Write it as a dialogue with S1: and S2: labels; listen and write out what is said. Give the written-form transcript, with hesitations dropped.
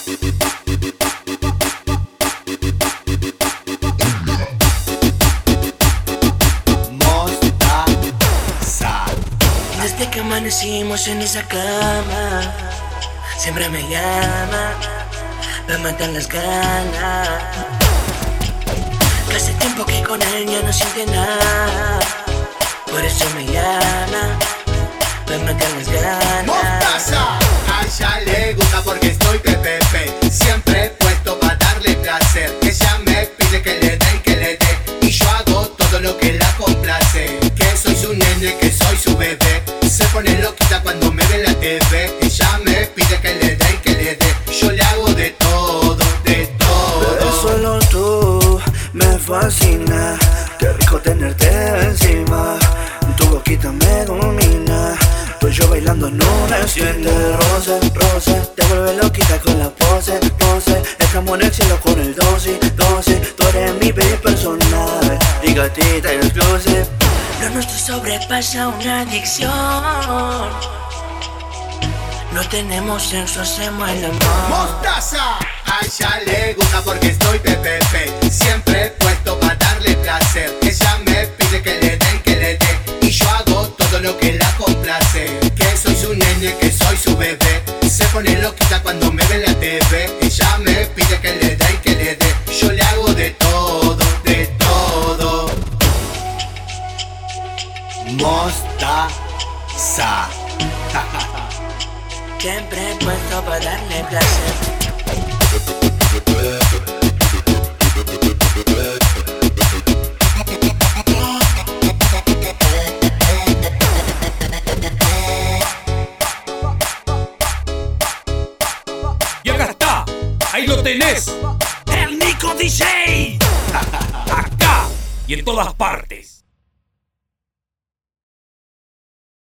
S1: Desde que amanecimos en esa cama, siempre me llama para matar las ganas. Que hace tiempo que con él ya no siente nada, por eso me llama para matar las ganas.
S2: Mostaza, a ella le gusta porque estoy PPP, siempre puesto para darle placer. Ella me pide que le dé y que le dé, y yo hago todo lo que la complace. Que soy su nene, que soy su bebé. Se pone loquita cuando me ve en la TV. Ella me pide que le dé y que le dé, yo le hago de todo, de todo.
S3: Pero solo tú me fascina, qué rico tenerte encima. Tu boquita me domina, pues yo bailando en una esquina. Roce, roce, te vuelve loquita con la pose, pose. Estamos en el cielo con el 12, 12. Tú eres mi baby personal y gatita exclusive.
S1: Lo nuestro sobrepasa una adicción. No tenemos sexo, hacemos el amor.
S2: Mostaza, a ella le gusta porque estoy PPP, siempre puesto para darle placer. Ella me pide que le dé y que le dé, y yo hago todo lo que la complace. Que soy su nene, que soy su bebé. Se pone loquita cuando me ve en la TV. Ella me pide que le dé y que le dé, yo le hago de todo, de todo. Mostaza.
S1: Siempre puesto para darle placer.
S4: Y acá está, ahí lo tenés, el Nico DJ. Acá y en todas partes.